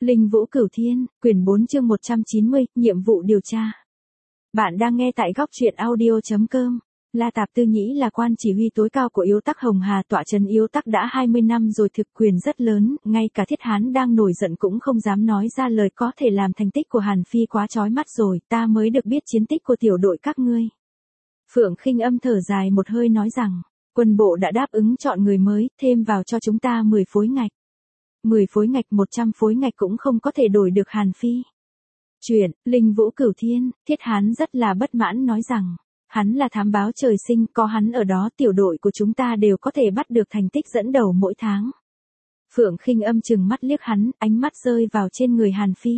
Linh Vũ Cửu Thiên, quyển 4 chương 190, nhiệm vụ điều tra. Bạn đang nghe tại góc truyện audio.com. La Tạp Tư Nhĩ là quan chỉ huy tối cao của Yếu Tắc Hồng Hà, tọa trấn Yếu Tắc đã 20 năm rồi, thực quyền rất lớn, ngay cả Thiết Hán đang nổi giận cũng không dám nói ra lời, có thể làm thành tích của Hàn Phi quá chói mắt rồi, ta mới được biết chiến tích của tiểu đội các ngươi. Phượng Khinh Âm thở dài một hơi nói rằng, quân bộ đã đáp ứng chọn người mới, thêm vào cho chúng ta 10 phối ngạch. 10 phối ngạch 100 phối ngạch cũng không có thể đổi được Hàn Phi. Chuyện, Linh Vũ Cửu Thiên, Thiết Hán rất là bất mãn nói rằng, hắn là thám báo trời sinh, có hắn ở đó tiểu đội của chúng ta đều có thể bắt được thành tích dẫn đầu mỗi tháng. Phượng Khinh Âm chừng mắt liếc hắn, ánh mắt rơi vào trên người Hàn Phi.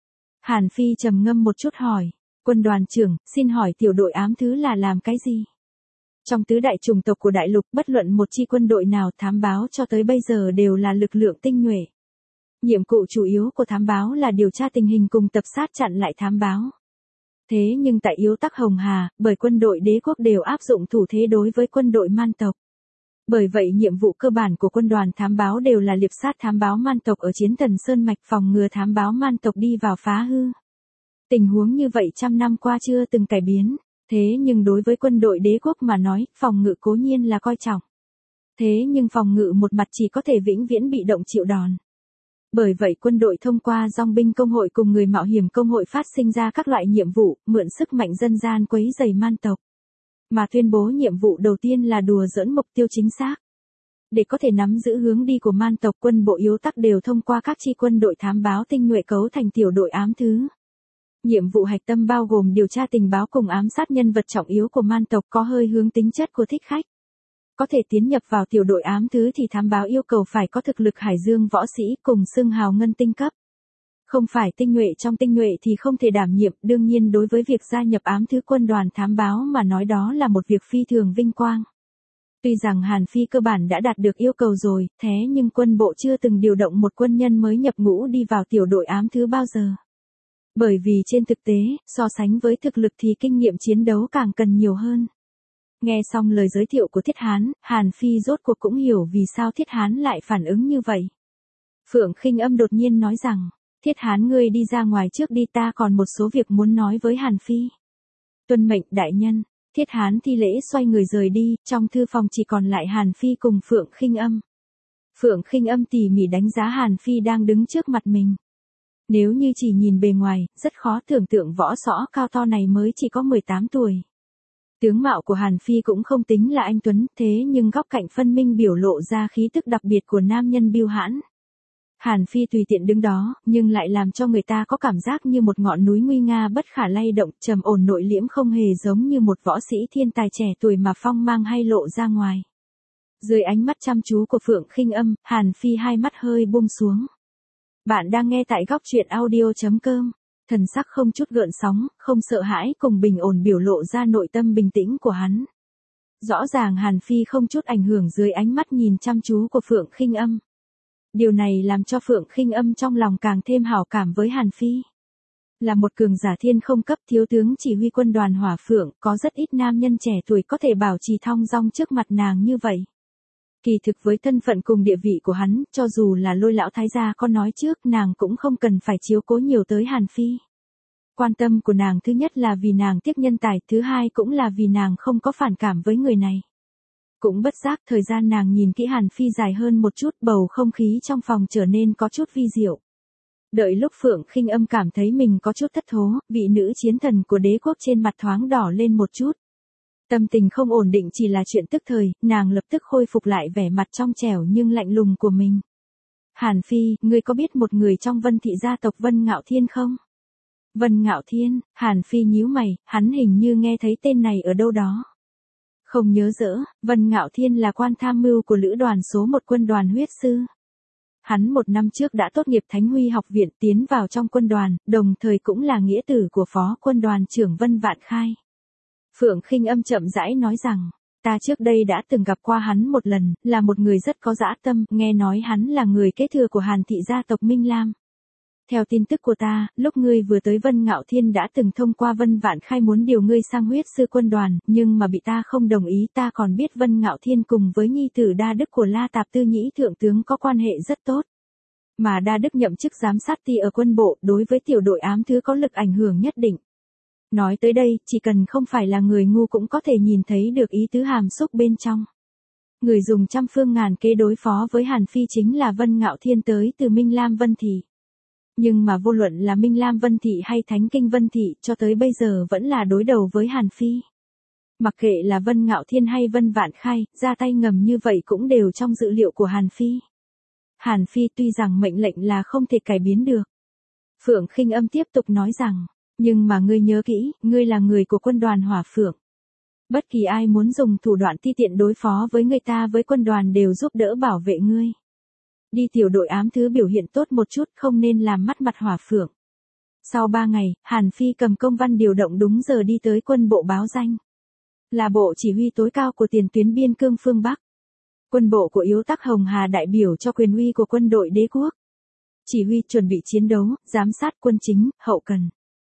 Hàn Phi trầm ngâm một chút hỏi, quân đoàn trưởng, xin hỏi tiểu đội ám thứ là làm cái gì? Trong tứ đại chủng tộc của đại lục, bất luận một chi quân đội nào thám báo cho tới bây giờ đều là lực lượng tinh nhuệ. Nhiệm vụ chủ yếu của thám báo là điều tra tình hình cùng tập sát chặn lại thám báo. Thế nhưng tại Yếu Tắc Hồng Hà, bởi quân đội đế quốc đều áp dụng thủ thế đối với quân đội man tộc. Bởi vậy nhiệm vụ cơ bản của quân đoàn thám báo đều là liệp sát thám báo man tộc ở Chiến Thần Sơn Mạch, phòng ngừa thám báo man tộc đi vào phá hư. Tình huống như vậy trăm năm qua chưa từng cải biến. Thế nhưng đối với quân đội đế quốc mà nói, phòng ngự cố nhiên là coi trọng. Thế nhưng phòng ngự một mặt chỉ có thể vĩnh viễn bị động chịu đòn. Bởi vậy quân đội thông qua dòng binh công hội cùng người mạo hiểm công hội phát sinh ra các loại nhiệm vụ, mượn sức mạnh dân gian quấy rầy man tộc. Mà tuyên bố nhiệm vụ đầu tiên là đùa giỡn mục tiêu chính xác. Để có thể nắm giữ hướng đi của man tộc, quân bộ Yếu Tắc đều thông qua các chi quân đội thám báo tinh nhuệ cấu thành tiểu đội ám thứ. Nhiệm vụ hạch tâm bao gồm điều tra tình báo cùng ám sát nhân vật trọng yếu của man tộc, có hơi hướng tính chất của thích khách. Có thể tiến nhập vào tiểu đội ám thứ thì thám báo yêu cầu phải có thực lực hải dương võ sĩ cùng xưng hào ngân tinh cấp. Không phải tinh nhuệ trong tinh nhuệ thì không thể đảm nhiệm, đương nhiên đối với việc gia nhập ám thứ quân đoàn thám báo mà nói đó là một việc phi thường vinh quang. Tuy rằng Hàn Phi cơ bản đã đạt được yêu cầu rồi, thế nhưng quân bộ chưa từng điều động một quân nhân mới nhập ngũ đi vào tiểu đội ám thứ bao giờ. Bởi vì trên thực tế, so sánh với thực lực thì kinh nghiệm chiến đấu càng cần nhiều hơn. Nghe xong lời giới thiệu của Thiết Hán, Hàn Phi rốt cuộc cũng hiểu vì sao Thiết Hán lại phản ứng như vậy. Phượng Khinh Âm đột nhiên nói rằng, Thiết Hán ngươi đi ra ngoài trước đi, ta còn một số việc muốn nói với Hàn Phi. Tuân mệnh đại nhân. Thiết Hán thi lễ xoay người rời đi, trong thư phòng chỉ còn lại Hàn Phi cùng Phượng Khinh Âm. Phượng Khinh Âm tỉ mỉ đánh giá Hàn Phi đang đứng trước mặt mình. Nếu như chỉ nhìn bề ngoài, rất khó tưởng tượng võ sõ cao to này mới chỉ có 18 tuổi. Tướng mạo của Hàn Phi cũng không tính là anh tuấn, thế nhưng góc cạnh phân minh biểu lộ ra khí tức đặc biệt của nam nhân bưu hãn. Hàn Phi tùy tiện đứng đó, nhưng lại làm cho người ta có cảm giác như một ngọn núi nguy nga bất khả lay động, trầm ổn nội liễm, không hề giống như một võ sĩ thiên tài trẻ tuổi mà phong mang hay lộ ra ngoài. Dưới ánh mắt chăm chú của Phượng Khinh Âm, Hàn Phi hai mắt hơi buông xuống. Bạn đang nghe tại góc truyện audio.com. Thần sắc không chút gợn sóng, không sợ hãi cùng bình ổn biểu lộ ra nội tâm bình tĩnh của hắn. Rõ ràng Hàn Phi không chút ảnh hưởng dưới ánh mắt nhìn chăm chú của Phượng Khinh Âm. Điều này làm cho Phượng Khinh Âm trong lòng càng thêm hảo cảm với Hàn Phi. Là một cường giả thiên không cấp thiếu tướng chỉ huy quân đoàn Hỏa Phượng, có rất ít nam nhân trẻ tuổi có thể bảo trì thong dong trước mặt nàng như vậy. Kỳ thực với thân phận cùng địa vị của hắn, cho dù là Lôi lão thái gia có nói trước, nàng cũng không cần phải chiếu cố nhiều tới Hàn Phi. Quan tâm của nàng thứ nhất là vì nàng tiếc nhân tài, thứ hai cũng là vì nàng không có phản cảm với người này. Cũng bất giác thời gian nàng nhìn kỹ Hàn Phi dài hơn một chút, bầu không khí trong phòng trở nên có chút vi diệu. Đợi lúc Phượng Khinh Âm cảm thấy mình có chút thất thố, vị nữ chiến thần của đế quốc trên mặt thoáng đỏ lên một chút. Tâm tình không ổn định chỉ là chuyện tức thời, nàng lập tức khôi phục lại vẻ mặt trong trẻo nhưng lạnh lùng của mình. Hàn Phi, ngươi có biết một người trong Vân thị gia tộc Vân Ngạo Thiên không? Vân Ngạo Thiên, Hàn Phi nhíu mày, hắn hình như nghe thấy tên này ở đâu đó. Không nhớ rõ, Vân Ngạo Thiên là quan tham mưu của lữ đoàn số 1 quân đoàn huyết sư. Hắn 1 năm trước đã tốt nghiệp Thánh Huy học viện, tiến vào trong quân đoàn, đồng thời cũng là nghĩa tử của phó quân đoàn trưởng Vân Vạn Khai. Phượng Khinh Âm chậm rãi nói rằng, ta trước đây đã từng gặp qua hắn một lần, là một người rất có dã tâm, nghe nói hắn là người kế thừa của Hàn thị gia tộc Minh Lam. Theo tin tức của ta, lúc ngươi vừa tới Vân Ngạo Thiên đã từng thông qua Vân Vạn Khai muốn điều ngươi sang huyết sư quân đoàn, nhưng mà bị ta không đồng ý. Ta còn biết Vân Ngạo Thiên cùng với nhi tử đa đức của La Tạp Tư Nhĩ thượng tướng có quan hệ rất tốt. Mà Đa Đức nhậm chức giám sát ty ở quân bộ, đối với tiểu đội ám thứ có lực ảnh hưởng nhất định. Nói tới đây, chỉ cần không phải là người ngu cũng có thể nhìn thấy được ý tứ hàm xúc bên trong. Người dùng trăm phương ngàn kế đối phó với Hàn Phi chính là Vân Ngạo Thiên tới từ Minh Lam Vân Thị. Nhưng mà vô luận là Minh Lam Vân Thị hay Thánh Kinh Vân Thị cho tới bây giờ vẫn là đối đầu với Hàn Phi. Mặc kệ là Vân Ngạo Thiên hay Vân Vạn Khai, ra tay ngầm như vậy cũng đều trong dự liệu của Hàn Phi. Hàn Phi tuy rằng mệnh lệnh là không thể cải biến được. Phượng Khinh Âm tiếp tục nói rằng, nhưng mà ngươi nhớ kỹ, ngươi là người của quân đoàn Hỏa Phượng. Bất kỳ ai muốn dùng thủ đoạn ti tiện đối phó với người ta với quân đoàn đều giúp đỡ bảo vệ ngươi. Đi tiểu đội ám thứ biểu hiện tốt một chút, không nên làm mất mặt Hỏa Phượng. Sau 3 ngày, Hàn Phi cầm công văn điều động đúng giờ đi tới quân bộ báo danh. Là bộ chỉ huy tối cao của tiền tuyến biên cương phương Bắc. Quân bộ của Yếu Tắc Hồng Hà đại biểu cho quyền uy của quân đội đế quốc. Chỉ huy chuẩn bị chiến đấu, giám sát quân chính, hậu cần.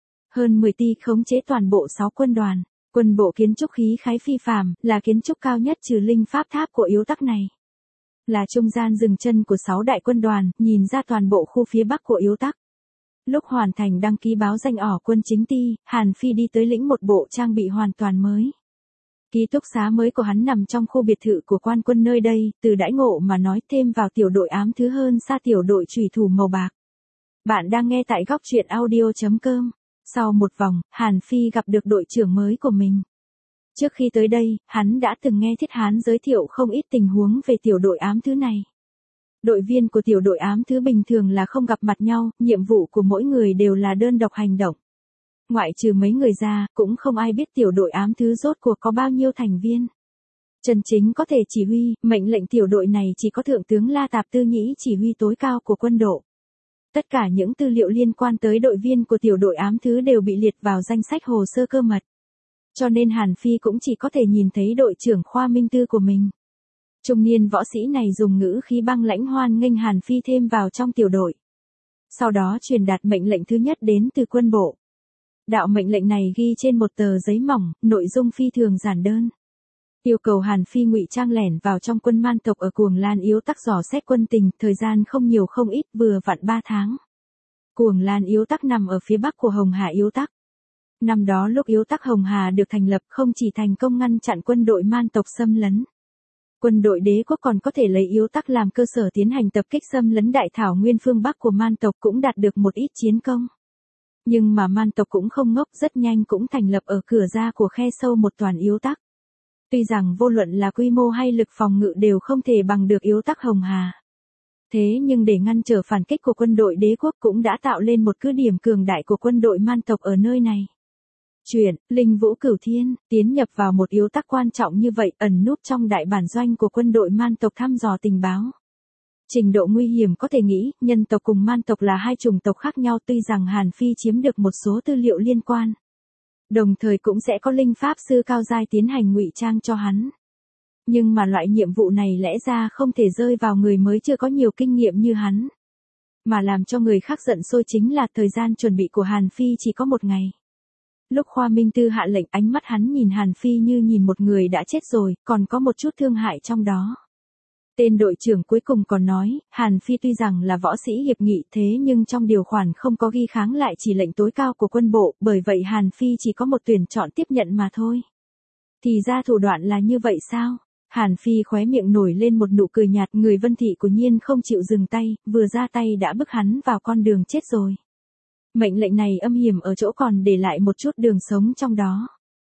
Hơn 10 ty khống chế toàn bộ 6 quân đoàn. Quân bộ kiến trúc khí khái phi phàm, là kiến trúc cao nhất trừ linh pháp tháp của Yếu Tắc này. Là trung gian dừng chân của 6 đại quân đoàn, nhìn ra toàn bộ khu phía Bắc của Yếu Tắc. Lúc hoàn thành đăng ký báo danh ỏ quân chính ty, Hàn Phi đi tới lĩnh một bộ trang bị hoàn toàn mới. Ký túc xá mới của hắn nằm trong khu biệt thự của quan quân nơi đây, từ đãi ngộ mà nói thêm vào tiểu đội ám thứ hơn xa tiểu đội chủy thủ màu bạc. Bạn đang nghe tại góc truyện audio.com. Sau một vòng, Hàn Phi gặp được đội trưởng mới của mình. Trước khi tới đây, hắn đã từng nghe Thiết Hán giới thiệu không ít tình huống về tiểu đội ám thứ này. Đội viên của tiểu đội ám thứ bình thường là không gặp mặt nhau, nhiệm vụ của mỗi người đều là đơn độc hành động. Ngoại trừ mấy người ra, cũng không ai biết tiểu đội ám thứ rốt cuộc có bao nhiêu thành viên. Chân chính có thể chỉ huy, mệnh lệnh tiểu đội này chỉ có Thượng tướng La Tạp Tư Nhĩ chỉ huy tối cao của quân đội. Tất cả những tư liệu liên quan tới đội viên của tiểu đội ám thứ đều bị liệt vào danh sách hồ sơ cơ mật. Cho nên Hàn Phi cũng chỉ có thể nhìn thấy đội trưởng Khoa Minh Tư của mình. Trung niên võ sĩ này dùng ngữ khí băng lãnh hoan nghênh Hàn Phi thêm vào trong tiểu đội. Sau đó truyền đạt mệnh lệnh thứ nhất đến từ quân bộ. Đạo mệnh lệnh này ghi trên một tờ giấy mỏng, nội dung phi thường giản đơn. Yêu cầu Hàn Phi ngụy trang lẻn vào trong quân man tộc ở Cuồng Lan Yếu Tắc dò xét quân tình, thời gian không nhiều không ít, vừa vặn 3 tháng. Cuồng Lan Yếu Tắc nằm ở phía bắc của Hồng Hà Yếu Tắc. Năm đó lúc Yếu Tắc Hồng Hà được thành lập không chỉ thành công ngăn chặn quân đội man tộc xâm lấn. Quân đội đế quốc còn có thể lấy Yếu Tắc làm cơ sở tiến hành tập kích xâm lấn đại thảo nguyên phương bắc của man tộc, cũng đạt được một ít chiến công. Nhưng mà man tộc cũng không ngốc, rất nhanh cũng thành lập ở cửa ra của khe sâu một toàn Yếu Tắc. Tuy rằng vô luận là quy mô hay lực phòng ngự đều không thể bằng được Yếu Tắc Hồng Hà. Thế nhưng để ngăn trở phản kích của quân đội đế quốc cũng đã tạo lên một cứ điểm cường đại của quân đội man tộc ở nơi này. Chuyện, Linh Vũ Cửu Thiên, tiến nhập vào một Yếu Tắc quan trọng như vậy, ẩn núp trong đại bản doanh của quân đội man tộc thăm dò tình báo. Trình độ nguy hiểm có thể nghĩ, nhân tộc cùng man tộc là hai chủng tộc khác nhau, tuy rằng Hàn Phi chiếm được một số tư liệu liên quan. Đồng thời cũng sẽ có linh pháp sư cao giai tiến hành ngụy trang cho hắn. Nhưng mà loại nhiệm vụ này lẽ ra không thể rơi vào người mới chưa có nhiều kinh nghiệm như hắn. Mà làm cho người khác giận sôi chính là thời gian chuẩn bị của Hàn Phi chỉ có 1 ngày. Lúc Khoa Minh Tư hạ lệnh, ánh mắt hắn nhìn Hàn Phi như nhìn một người đã chết rồi, còn có một chút thương hại trong đó. Tên đội trưởng cuối cùng còn nói, Hàn Phi tuy rằng là võ sĩ hiệp nghị thế nhưng trong điều khoản không có ghi kháng lại chỉ lệnh tối cao của quân bộ, bởi vậy Hàn Phi chỉ có một tuyển chọn tiếp nhận mà thôi. Thì ra thủ đoạn là như vậy sao? Hàn Phi khóe miệng nổi lên một nụ cười nhạt, người Vân Thị của nhiên không chịu dừng tay, vừa ra tay đã bức hắn vào con đường chết rồi. Mệnh lệnh này âm hiểm ở chỗ còn để lại một chút đường sống trong đó.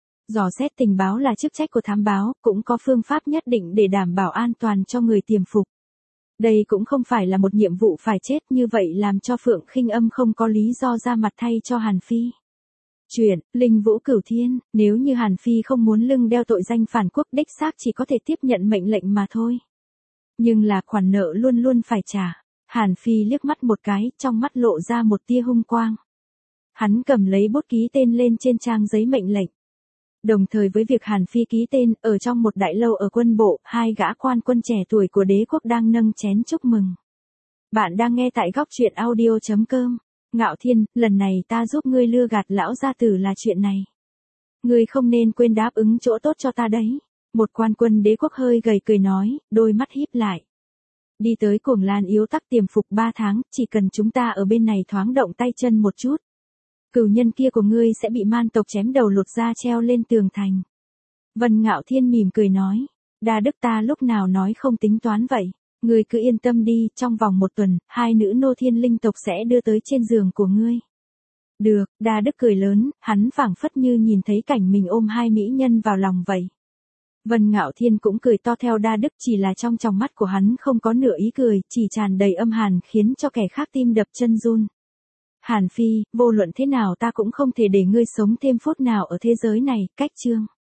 Dò xét tình báo là chức trách của thám báo, cũng có phương pháp nhất định để đảm bảo an toàn cho người tiềm phục. Đây cũng không phải là một nhiệm vụ phải chết, như vậy làm cho Phượng Khinh Âm không có lý do ra mặt thay cho Hàn Phi. Chuyện, Linh Vũ Cửu Thiên, nếu như Hàn Phi không muốn lưng đeo tội danh phản quốc, đích xác chỉ có thể tiếp nhận mệnh lệnh mà thôi. Nhưng là khoản nợ luôn luôn phải trả. Hàn Phi liếc mắt một cái, trong mắt lộ ra một tia hung quang. Hắn cầm lấy bút ký tên lên trên trang giấy mệnh lệnh. Đồng thời với việc Hàn Phi ký tên, ở trong một đại lâu ở quân bộ, 2 gã quan quân trẻ tuổi của đế quốc đang nâng chén chúc mừng. Bạn đang nghe tại góc truyện audio.com. Ngạo Thiên, lần này ta giúp ngươi lừa gạt lão gia tử là chuyện này. Ngươi không nên quên đáp ứng chỗ tốt cho ta đấy. Một quan quân đế quốc hơi gầy cười nói, đôi mắt híp lại. Đi tới Cuồng Lan Yếu Tắc tiềm phục 3 tháng, chỉ cần chúng ta ở bên này thoáng động tay chân một chút. Cửu nhân kia của ngươi sẽ bị man tộc chém đầu lột da treo lên tường thành. Vân Ngạo Thiên mỉm cười nói. Đa Đức ta lúc nào nói không tính toán vậy. Ngươi cứ yên tâm đi, trong vòng 1 tuần, 2 nữ nô thiên linh tộc sẽ đưa tới trên giường của ngươi. Được, Đa Đức cười lớn, hắn phảng phất như nhìn thấy cảnh mình ôm 2 mỹ nhân vào lòng vậy. Vân Ngạo Thiên cũng cười to theo Đa Đức, chỉ là trong tròng mắt của hắn không có nửa ý cười, chỉ tràn đầy âm hàn khiến cho kẻ khác tim đập chân run. Hàn Phi, vô luận thế nào ta cũng không thể để ngươi sống thêm phút nào ở thế giới này, cách chương.